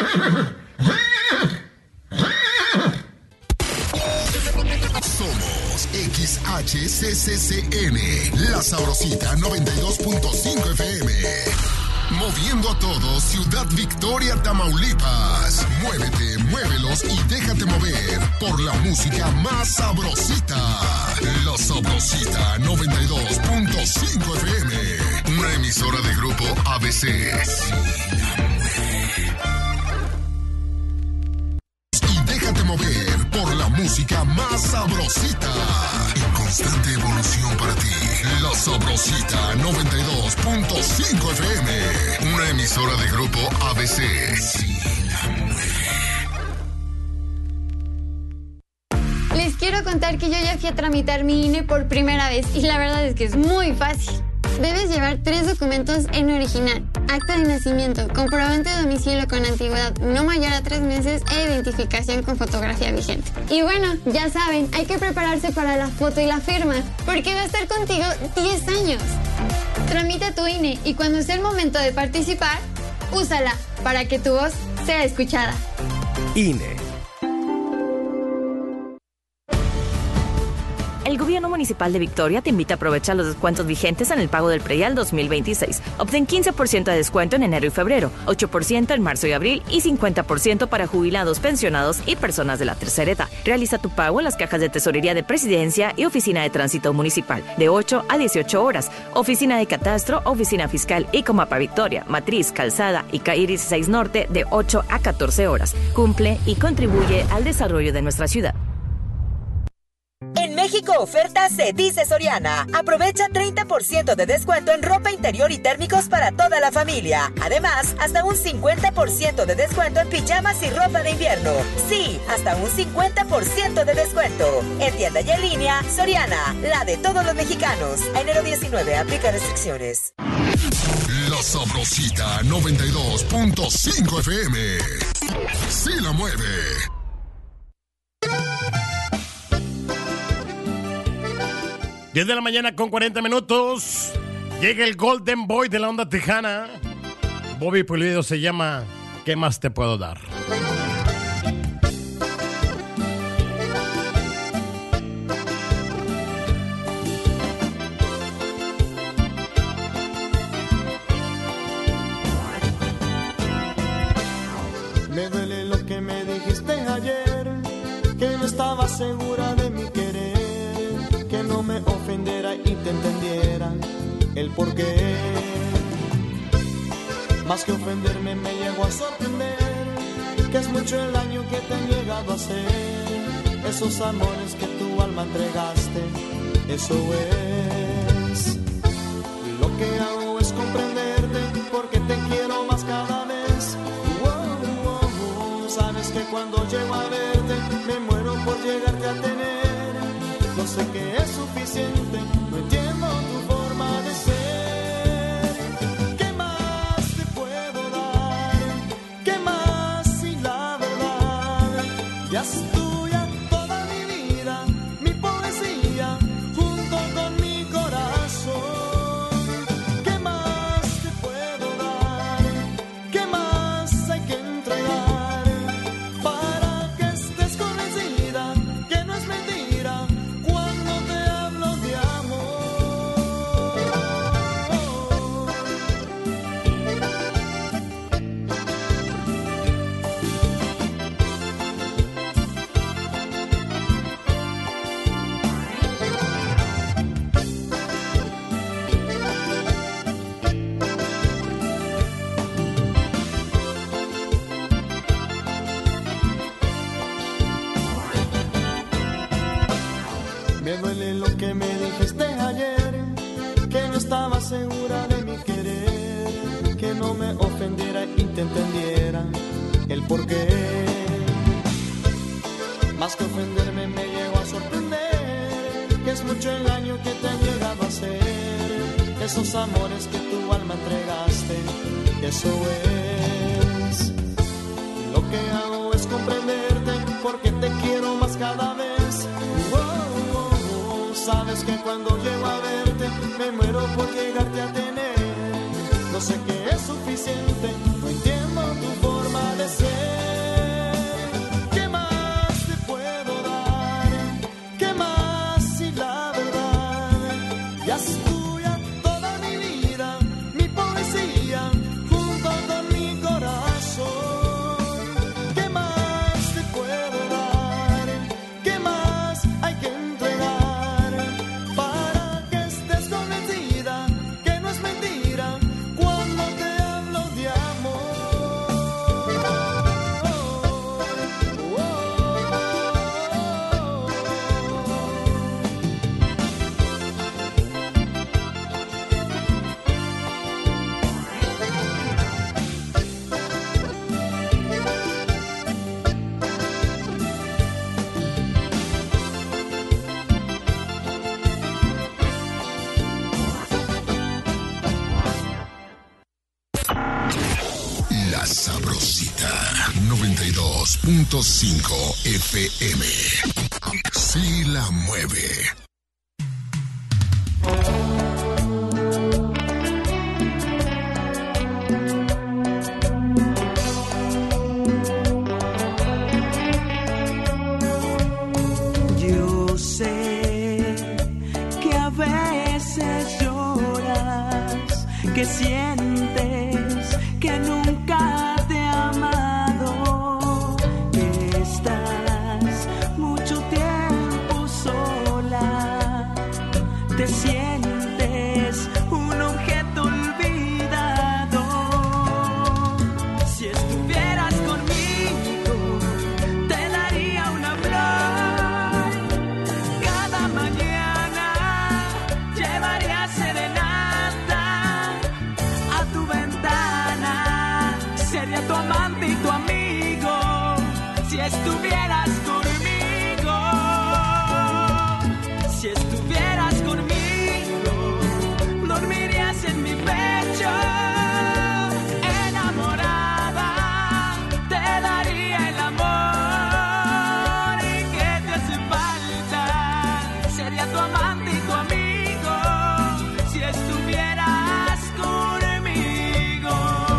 Somos XHCCCN, La Sabrosita 92.5 FM. Moviendo a todos, Ciudad Victoria, Tamaulipas. Muévete, muévelos y déjate mover por la música más sabrosita. La Sabrosita 92.5 FM. Una emisora de grupo ABC. Y déjate mover por la música más sabrosita. En constante evolución para ti. La Sabrosita 92.5 FM. Una emisora de grupo ABC. Les quiero contar que yo ya fui a tramitar mi INE por primera vez y la verdad es que es muy fácil. Debes llevar 3 documentos en original: acta de nacimiento, comprobante de domicilio con antigüedad no mayor a 3 meses e identificación con fotografía vigente. Y bueno, ya saben, hay que prepararse para la foto y la firma, porque va a estar contigo 10 años. Tramita tu INE y cuando sea el momento de participar, úsala para que tu voz sea escuchada. INE. El Gobierno Municipal de Victoria te invita a aprovechar los descuentos vigentes en el pago del predial 2026. Obtén 15% de descuento en enero y febrero, 8% en marzo y abril y 50% para jubilados, pensionados y personas de la tercera edad. Realiza tu pago en las cajas de tesorería de Presidencia y Oficina de Tránsito Municipal de 8 a 18 horas. Oficina de Catastro, Oficina Fiscal y Comapa Victoria, Matriz, Calzada y Calle 16 Norte de 8 a 14 horas. Cumple y contribuye al desarrollo de nuestra ciudad. En México Oferta se dice Soriana. Aprovecha 30% de descuento en ropa interior y térmicos para toda la familia. Además, hasta un 50% de descuento en pijamas y ropa de invierno. Sí, hasta un 50% de descuento. En tienda y en línea, Soriana, la de todos los mexicanos. A enero 19, aplica restricciones. La Sabrosita 92.5 FM. Sí la mueve. Diez de la mañana con 40 minutos. Llega el Golden Boy de la onda tejana. Bobby Pulido se llama ¿Qué más te puedo dar? Me duele lo que me dijiste ayer, que no estaba segura de mi querer, que no me ofendiera y te entendiera el porqué. Más que ofenderme me llegó a sorprender, que es mucho el daño que te han llegado a hacer. Esos amores que tu alma entregaste, eso es. Lo que hago es comprenderte, porque te quiero más cada vez. Sabes que cuando llego a verte, me muero por llegarte a tener. No sé qué es suficiente, no entiendo tu forma de ser. ¿Qué más te puedo dar? ¿Qué más si la verdad ya es tuya toda mi vida, mi poesía junto con mi corazón? ¿Qué más te puedo dar? ¿Qué más hay que entregar para que estés convencida que no es mentira cuando te hablo de amor? Me duele lo que me dijiste ayer, que no estaba segura de mi querer, que no me ofendiera y te entendiera el porqué. Más que ofenderme me llegó a sorprender, que es mucho el daño que te han llegado a hacer. Esos amores que tu alma entregaste, eso es. Lo que hago es comprenderte, porque te quiero más cada vez. Sabes que cuando llego a verte, me muero por llegarte a tener. No sé qué es suficiente, no entiendo tu forma de ser. La Sabrosita 92.5 FM. Sí la mueve. Yo sé que a veces lloras, que sientes que nunca te he amado, que estás mucho tiempo sola, te sientes un objeto olvidado. Si estuvieras conmigo, te daría una flor. Cada mañana llevaría serenata a tu ventana. Sería tu amante y tu amigo. Si estuvieras conmigo, si estuvieras conmigo, dormirías en mi pecho. Enamorada, te daría el amor que te hace falta. Sería tu amante y tu amigo. Si estuvieras conmigo.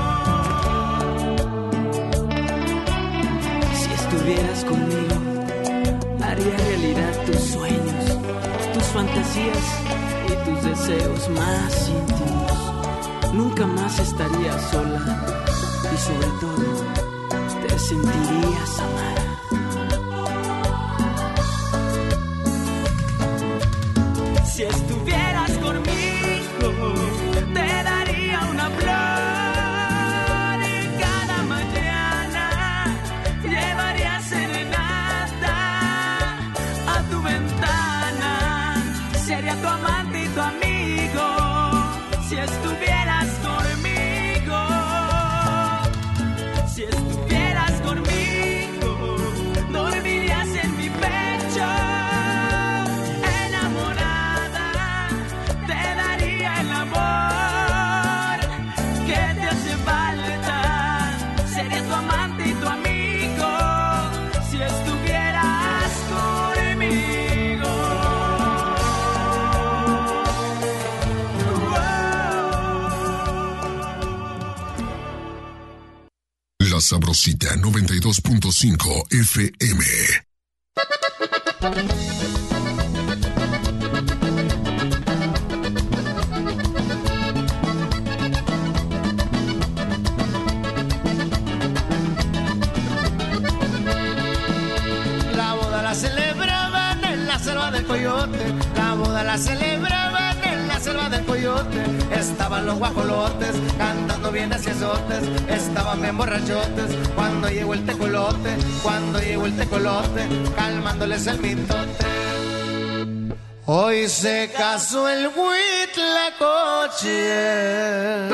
Si estuvieras conmigo, haría realidad tus sueños, tus fantasías y tus deseos más íntimos. Nunca más estarías sola y sobre todo te sentirías amada. Si estuvieras conmigo, te daría una flor y cada mañana llevaría serenata a tu ventana. Sería tu amante y tu amigo. Si estuvieras conmigo, si estuvieras conmigo, dormirías en mi pecho. Enamorada, te daría el amor que te hace falta. Sería tu amante y tu amigo. Si estuvieras conmigo. La Sabrosita 92.5 FM. La boda la celebraban en la selva del Coyote. La boda la celebraban en la selva del Coyote. Estaban los guajolotes cantando bien aciesotes. Estaban bien borrachotes cuando llegó el tecolote. Cuando llegó el tecolote, calmándoles el mitote. Hoy se casó el Huitlacoche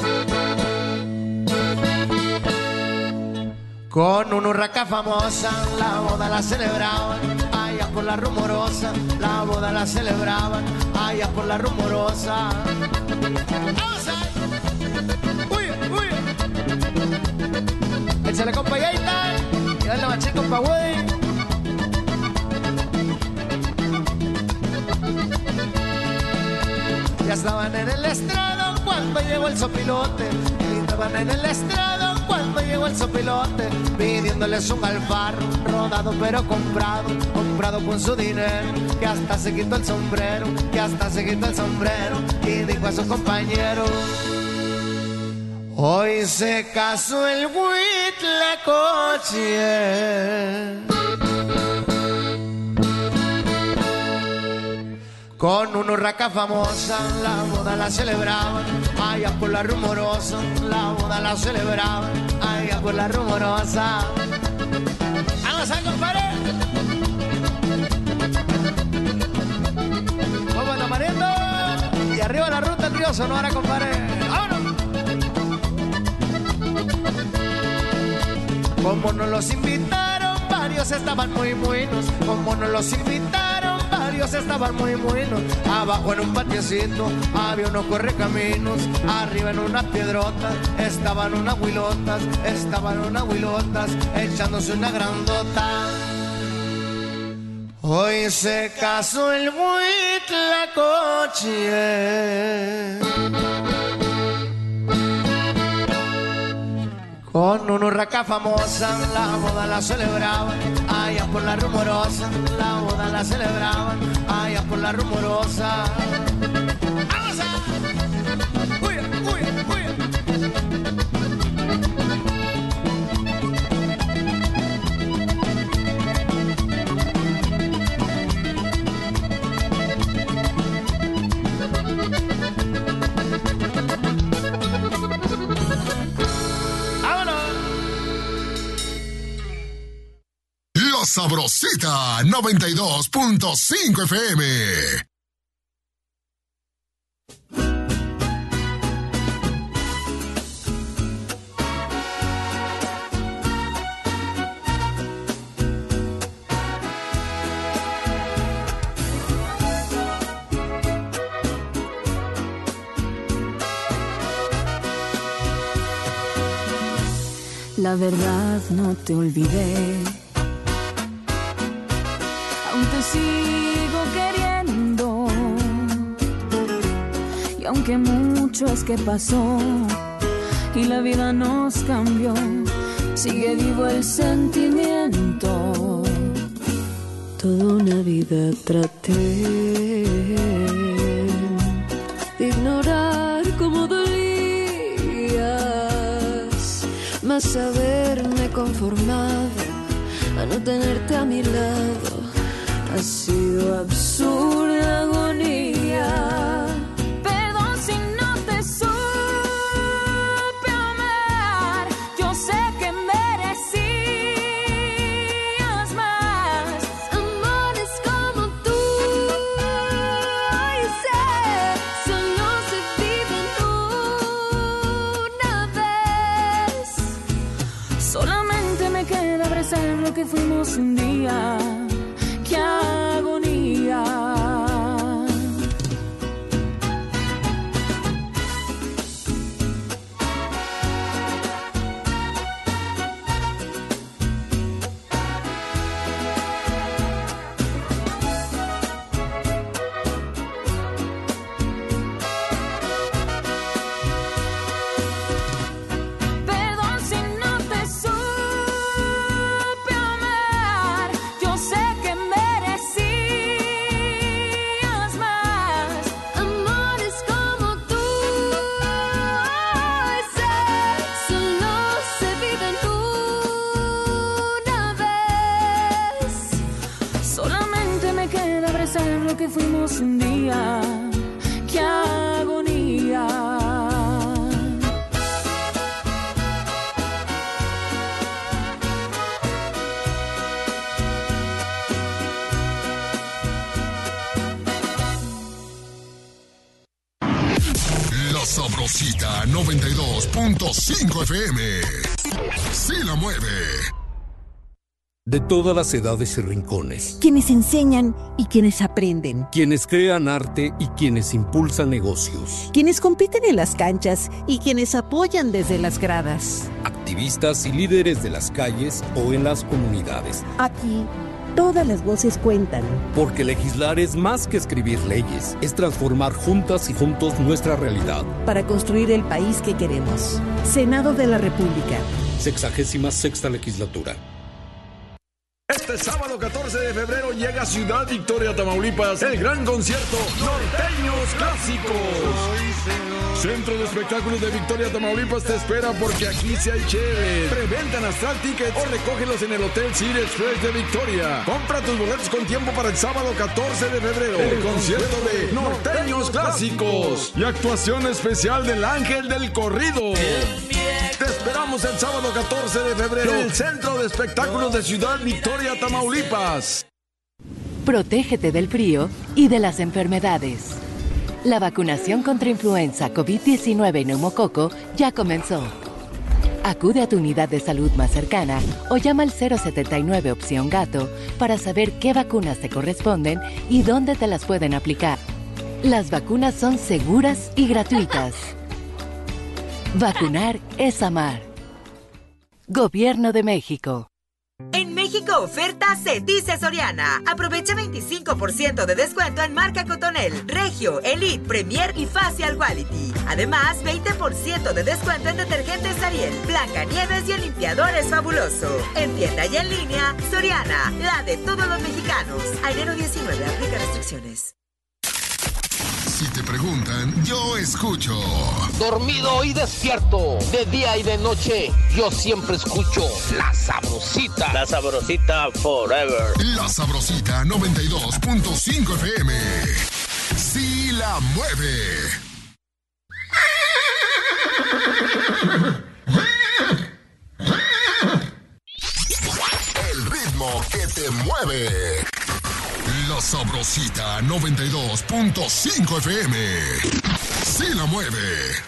con una urraca famosa. La boda la celebraban allá por la Rumorosa. La boda la celebraban allá por la Rumorosa. ¡Vamos ahí! ¡Uy, uy! Échale, compa, y ahí está. Y dale machín, compa, güey. Ya estaban en el estrado cuando llegó el sopilote. Ya estaban en el estrado cuando llegó el sopilote, pidiéndoles un alfarro, rodado pero comprado, comprado con su dinero, que hasta se quitó el sombrero, que hasta se quitó el sombrero, y dijo a su compañero: hoy se casó el Huitlacoche con una urraca famosa. La boda la celebraban allá por la Rumorosa. La boda la celebraban allá por la Rumorosa. ¡Vamos a compadre! ¡Vamos a mariendo! Y arriba la ruta el río Sonora, compadre. ¡Vámonos! Como nos los invitaron, varios estaban muy buenos. Como nos los invitaron, varios varios estaban muy buenos. Abajo en un patiecito había unos correcaminos. Arriba en unas piedrotas estaban unas huilotas. Echándose una grandota. Hoy se casó el Huitlacoche con una urraca famosa. La boda la celebraban allá por la Rumorosa. La boda la celebraban allá por la Rumorosa. ¡Vamos a! ¡Uy, uy, uy! Sabrosita 92.5 FM. La verdad no te olvidé. Te sigo queriendo y aunque mucho es que pasó y la vida nos cambió, sigue vivo el sentimiento. Toda una vida traté de ignorar cómo dolías, mas haberme conformado a no tenerte a mi lado ha sido absurda agonía. Perdón si no te supe amar. Yo sé que merecías más amores como tú. Y sé, solo se viven una vez. Solamente me queda abrazar lo que fuimos un día. ¡Qué agonía! Que fuimos un día, qué agonía. La Sabrosita 92.5 FM. Sí la mueve. De todas las edades y rincones. Quienes enseñan y quienes aprenden. Quienes crean arte y quienes impulsan negocios. Quienes compiten en las canchas y quienes apoyan desde las gradas. Activistas y líderes de las calles o en las comunidades. Aquí, todas las voces cuentan. Porque legislar es más que escribir leyes. Es transformar juntas y juntos nuestra realidad. Para construir el país que queremos. Senado de la República. 66ª legislatura. Este sábado 14 de febrero llega a Ciudad Victoria, Tamaulipas, el gran concierto Norteños Clásicos. Centro de Espectáculos de Victoria, Tamaulipas te espera porque aquí sí hay chévere. Preventa en Astral Tickets o recógelos en el Hotel City Express de Victoria. Compra tus boletos con tiempo para el sábado 14 de febrero. El concierto de Norteños Clásicos y actuación especial del Ángel del Corrido. Te esperamos el sábado 14 de febrero en el Centro de Espectáculos de Ciudad Victoria, Tamaulipas. Protégete del frío y de las enfermedades. La vacunación contra influenza, COVID-19 y neumococo ya comenzó. Acude a tu unidad de salud más cercana o llama al 079 opción gato para saber qué vacunas te corresponden y dónde te las pueden aplicar. Las vacunas son seguras y gratuitas. Vacunar es amar. Gobierno de México. En México oferta se dice Soriana. Aprovecha 25% de descuento en marca Cotonel, Regio, Elite, Premier y Facial Quality. Además, 20% de descuento en detergentes Ariel, Blancanieves y en limpiadores Fabuloso. En tienda y en línea, Soriana, la de todos los mexicanos. A enero 19, aplica restricciones. Si te preguntan, yo escucho. Dormido y despierto, de día y de noche, yo siempre escucho La Sabrosita. La Sabrosita Forever. La Sabrosita 92.5 FM. Sí la mueve. El ritmo que te mueve. La Sabrosita 92.5 FM. Sí la mueve.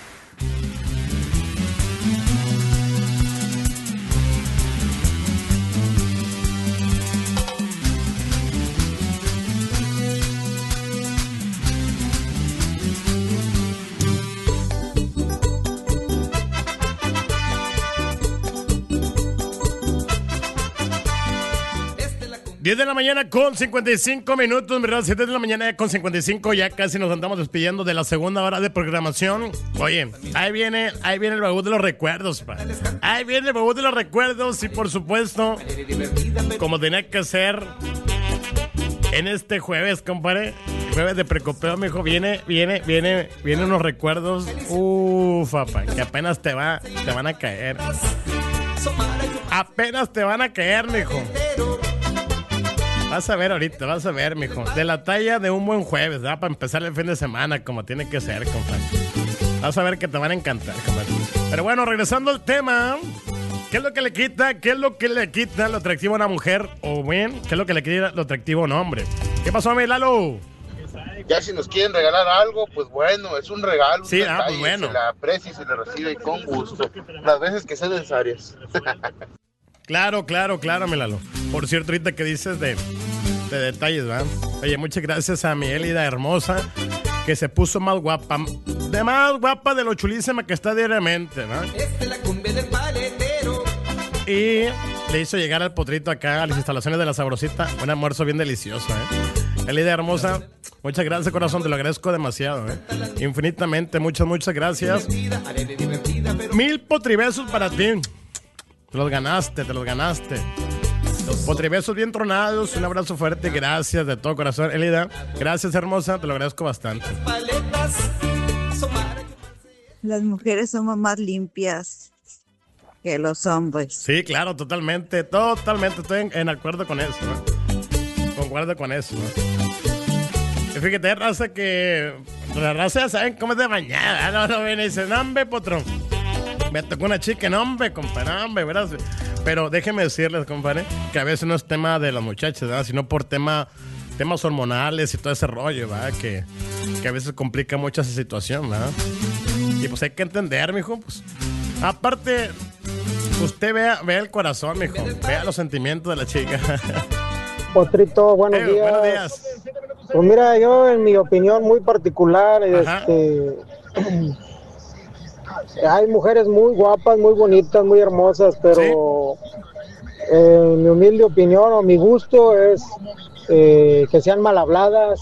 Diez de la mañana con 55 minutos, ¿verdad? 7 de la mañana con 55, ya casi nos andamos despidiendo de la segunda hora de programación. Oye, ahí viene el baúl de los recuerdos, pa. Ahí viene el baúl de los recuerdos y por supuesto, como tenía que ser en este jueves, compadre, jueves de precopeo, mijo, viene unos recuerdos, papá, que apenas te van a caer. Apenas te van a caer, mijo. Vas a ver ahorita, vas a ver, mijo. De la talla de un buen jueves, ¿verdad? Para empezar el fin de semana, como tiene que ser, compadre. Vas a ver que te van a encantar, compadre. Pero bueno, regresando al tema, ¿qué es lo que le quita? ¿Qué es lo que le quita lo atractivo a una mujer? O bien, ¿qué es lo que le quita lo atractivo a un hombre? ¿Qué pasó, mi Lalo? Ya si nos quieren regalar algo, pues bueno, es un regalo. Sí, un pues bueno. Se la aprecia y se le recibe con gusto. Las veces que sean necesarias. Claro, mi Lalo. Por cierto, ahorita que dices de detalles, ¿verdad? Oye, muchas gracias a mi Elida hermosa, que se puso más guapa. De más guapa de lo chulísima que está diariamente, ¿verdad? Y le hizo llegar al potrito acá a las instalaciones de La Sabrosita. Un almuerzo bien delicioso, ¿eh? Elida hermosa, muchas gracias, corazón. Te lo agradezco demasiado, ¿eh? Infinitamente, muchas gracias. 1000 potribesos para ti. Te los ganaste. Potribesos bien tronados, un abrazo fuerte, gracias de todo corazón. Elida, gracias hermosa, te lo agradezco bastante. Las mujeres somos más limpias que los hombres. Sí, claro, totalmente, estoy en acuerdo con eso, ¿no? Concuerdo con eso, ¿no? Y fíjate, la raza ya saben cómo es de bañada, no viene y dice, no, hombre, potrón. Me tocó una chica, no, hombre, compadre, ¿verdad? Pero déjenme decirles, compadre, que a veces no es tema de las muchachas, ¿verdad? Sino por temas hormonales y todo ese rollo, ¿verdad? Que a veces complica mucho esa situación, ¿verdad? Y pues hay que entender, mijo, pues. Aparte, usted vea el corazón, mijo. Vea los sentimientos de la chica. Potrito, buenos días. Buenos días. Pues mira, yo en mi opinión muy particular, hay mujeres muy guapas, muy bonitas, muy hermosas, pero en mi humilde opinión o mi gusto es que sean mal habladas,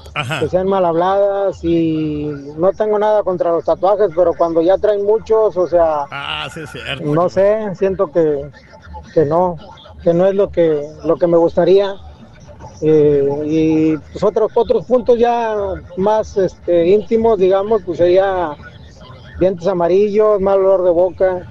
y no tengo nada contra los tatuajes, pero cuando ya traen muchos, o sea, sí, es cierto. No sé, siento que no es lo que me gustaría. Y pues otros puntos ya más íntimos, digamos, pues sería dientes amarillos, mal olor de boca,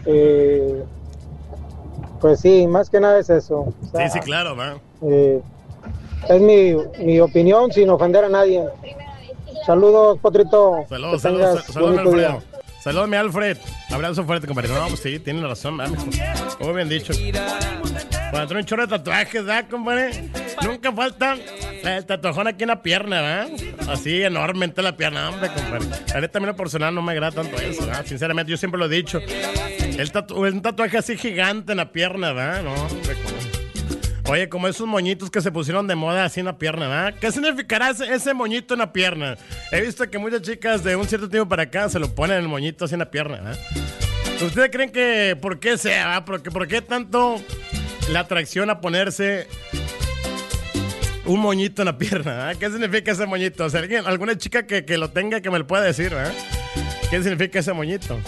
pues sí, más que nada es eso. O sea, sí, claro, man. Es mi opinión sin ofender a nadie. Saludos, Potrito. Saludos, mi Alfredo. Saludos, mi Alfred. Abrazo fuerte, compadre. No, pues sí, tiene razón, ¿verdad? Muy bien dicho. Cuando trae un chorro de tatuajes, ¿verdad, compadre? Nunca falta el tatuajón aquí en la pierna, ¿verdad? Así, enorme en toda la pierna, hombre, compadre. A mí también lo personal no me agrada tanto eso, ¿verdad? Sinceramente, yo siempre lo he dicho. Un tatuaje así gigante en la pierna, ¿verdad? No, hombre, oye, como esos moñitos que se pusieron de moda así en la pierna, ¿verdad? ¿Qué significará ese moñito en la pierna? He visto que muchas chicas de un cierto tiempo para acá se lo ponen el moñito así en la pierna, ¿verdad? ¿Ustedes creen que por qué sea, ¿verdad? ¿Por qué tanto la atracción a ponerse un moñito en la pierna, ¿verdad? ¿Qué significa ese moñito? O sea, alguna chica que lo tenga que me lo pueda decir, ¿verdad? ¿Qué significa ese moñito?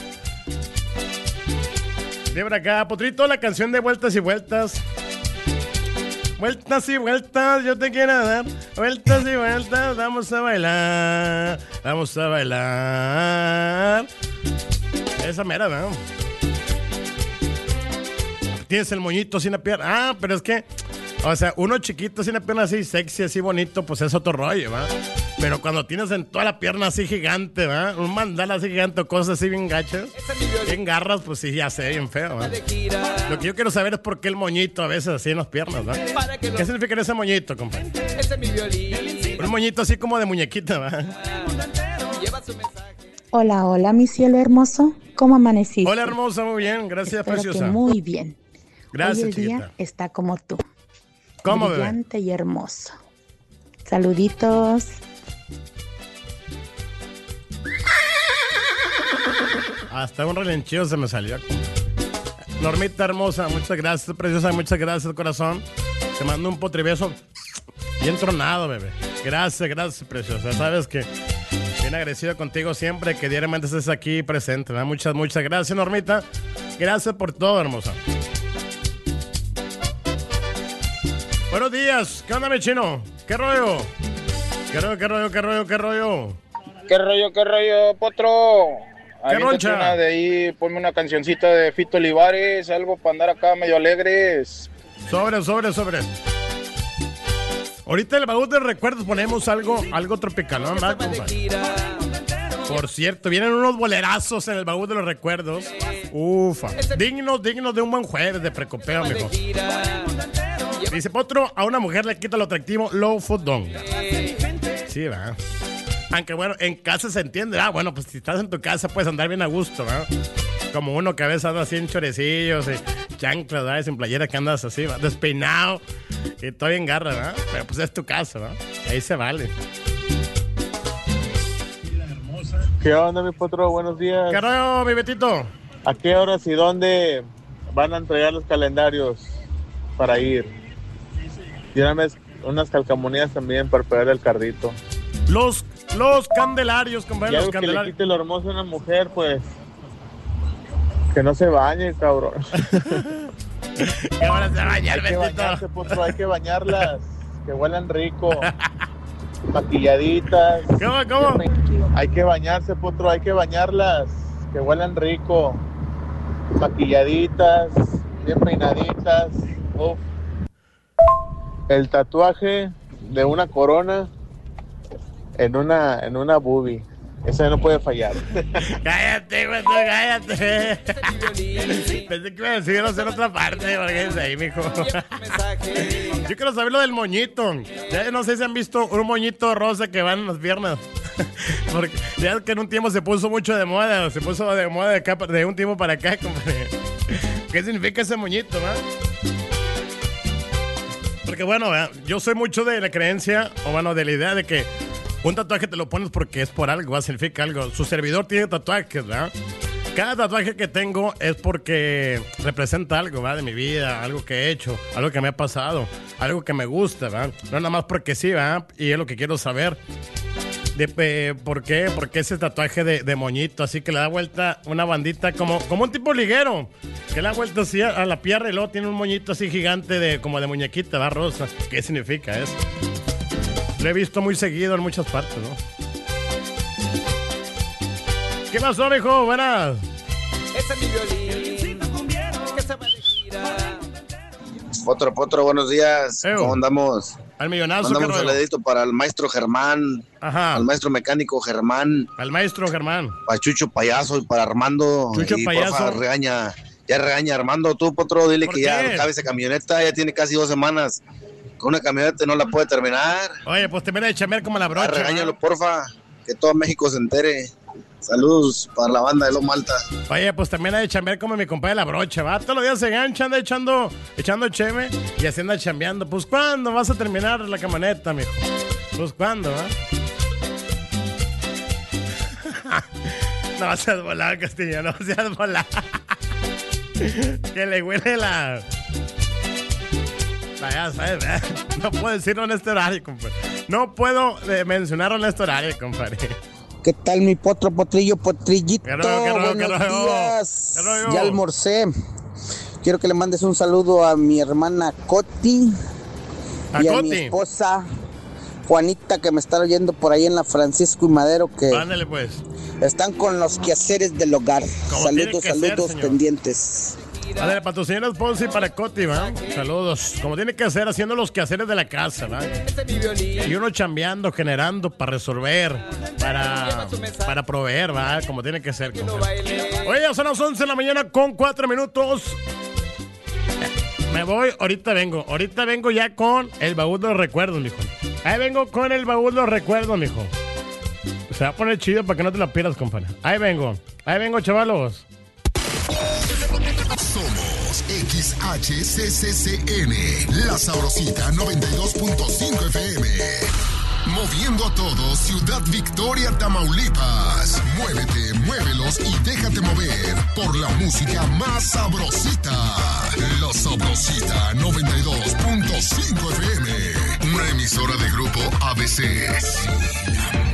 De por acá, Potrito, la canción de Vueltas y Vueltas. Vueltas y vueltas, yo te quiero dar. Vueltas y vueltas, vamos a bailar. Vamos a bailar. Esa mera, ¿no? Tienes el moñito sin la pierna. Ah, pero es que, o sea, uno chiquito sin la pierna así sexy, así bonito, pues es otro rollo, ¿va? Pero cuando tienes en toda la pierna así gigante, ¿va? Un mandala así gigante o cosas así bien gachas, bien garras, pues sí, ya sé, bien feo, ¿va? Lo que yo quiero saber es por qué el moñito a veces así en las piernas, ¿va? ¿Qué significa ese moñito, compadre? Un moñito así como de muñequita, ¿va? Hola, hola, mi cielo hermoso. ¿Cómo amaneciste? Hola, hermosa, muy bien. Gracias, espero preciosa. Que muy bien. Gracias, hoy el chiquita. día está como tú. ¿Cómo, brillante bebé? y hermoso. Saluditos. Hasta un relinchillo se me salió. Normita hermosa, muchas gracias, preciosa, muchas gracias, corazón. Te mando un potribeso bien tronado, bebé. Gracias, preciosa. Sabes que bien agradecido contigo siempre, que diariamente estés aquí presente, ¿verdad? Muchas gracias, Normita. Gracias por todo, hermosa. Buenos días, ¿qué onda, mi chino? ¿Qué rollo? ¿Qué rollo? ¿Qué rollo, Potro? ¿Qué roncha? Una de ahí, ponme una cancioncita de Fito Olivares, algo para andar acá medio alegres. Sobre. Ahorita en el baúl de recuerdos ponemos algo tropicalón, ¿verdad, compadre? Por cierto, vienen unos bolerazos en el baúl de los recuerdos. Ufa. Dignos de un buen jueves de precopeo, mijo. Dice Potro, a una mujer le quita lo atractivo, low food donga. Sí, va. Aunque bueno, en casa se entiende. Ah, bueno, pues si estás en tu casa puedes andar bien a gusto, ¿verdad? Como uno que a veces anda así en chorecillos y chanclas, ¿verdad? Sin playera que andas así, ¿verdad? Despeinado y todo bien garra, ¿verdad? Pero pues es tu casa, ¿verdad? Ahí se vale. ¿Qué onda, mi Potro? Buenos días. ¿Qué rollo, mi Betito? ¿A qué horas y dónde van a entregar los calendarios para ir? Y unas calcamonías también para pegarle el cardito. Los candelarios, compadre, los candelarios. Que le quite lo hermoso a una mujer, pues que no se bañe, cabrón. ¿Qué van a hacer bañar, Hay que bañarse, Potro, hay que bañarlas, que huelan rico. Maquilladitas. ¿Cómo? Hay que bañarse, Potro, hay que bañarlas, que huelan rico. Maquilladitas, bien peinaditas. Uf. El tatuaje de una corona en una boobie. Ese no puede fallar. Cállate, güey, cállate. Pensé que iba a decir no sé en otra parte, porque es ahí, mijo. Yo quiero saber lo del moñito. Ya no sé si han visto un moñito rosa que va en las piernas. Porque ya es que en un tiempo se puso mucho de moda. Se puso de moda de acá, de un tiempo para acá, compadre. ¿Qué significa ese moñito, va? Porque bueno, yo soy mucho de la creencia, o bueno, de la idea de que un tatuaje te lo pones porque es por algo, significa algo. Su servidor tiene tatuajes, ¿verdad? Cada tatuaje que tengo es porque representa algo, ¿verdad? De mi vida, algo que he hecho, algo que me ha pasado, algo que me gusta, ¿verdad? No nada más porque sí, ¿verdad? Y es lo que quiero saber. ¿Por qué? Porque ese tatuaje de moñito, así que le da vuelta una bandita como un tipo liguero, que le da vuelta así a la pierna y luego tiene un moñito así gigante como de muñequita, ¿verdad? Rosa. ¿Qué significa eso? Lo he visto muy seguido en muchas partes, ¿no? ¿Qué pasó, mijo? Buenas. Ese es mi violín. Que se va de gira. Potro, buenos días. ¿Cómo andamos? Al millonazo. Mandamos un saludito para el maestro Germán. Ajá. Al maestro mecánico Germán. Al maestro Germán. Para Chucho Payaso y para Armando. Chucho y Payaso. Porfa, regaña a Armando. Tú, Potro, dile que ya cabe esa camioneta. Ya tiene casi 2 semanas. Con una camioneta no la puede terminar. Oye, pues termina de chamear como la brocha. Regáñalo, porfa. Que todo México se entere. Saludos para la banda de Lo Malta. Oye, pues también hay de chambear como mi compadre La Brocha, ¿va? Todos los días se gancha, anda echando cheme y así anda chambeando. Pues, ¿cuándo vas a terminar la camioneta, mijo? Pues, ¿cuándo, va? No seas volado, Castillo, no seas volado. Que le huele la... Ya sabes, ¿verdad? No puedo decirlo en este horario, compadre. No puedo mencionarlo en este horario, compadre. ¿Qué tal mi potrillo, potrillito? Buenos días. Ya almorcé. Quiero que le mandes un saludo a mi hermana Coti y a mi esposa Juanita, que me está oyendo por ahí en la Francisco y Madero, que ándale, pues. Están con los quehaceres del hogar. Saludos ser, pendientes. A ver, para tu señora esposa y para Coti, ¿va? Saludos. Como tiene que ser, haciendo los quehaceres de la casa, ¿va? Y uno chambeando, generando para resolver, para proveer, ¿va? Como tiene que ser. Oye, ya son las 11 de la mañana con 4 minutos. Me voy, ahorita vengo ya con el baúl de los recuerdos, mijo. Ahí vengo con el baúl de los recuerdos, mijo. Se va a poner chido para que no te la pierdas, compadre. Ahí vengo, chavalos. Somos XHCCCN, La Sabrosita 92.5 FM. Moviendo a todos, Ciudad Victoria, Tamaulipas. Muévete, muévelos y déjate mover por la música más sabrosita. La Sabrosita 92.5 FM. Una emisora de grupo ABC.